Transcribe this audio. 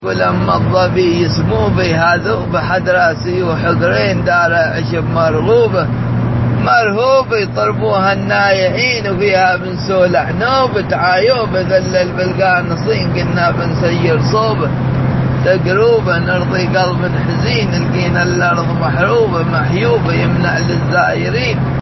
ولما الظبي يسموبي هذوبه حد راسي وحقرين دار عشب مرهوبة يطربوها النايعين وفيها بنسول عنوبة تعايوبة ذلل بالقانصين قلنا بنسير صوبة تقروبة نرضي قلب حزين لقينا الأرض محروبة محيوبة يمنع للزائرين.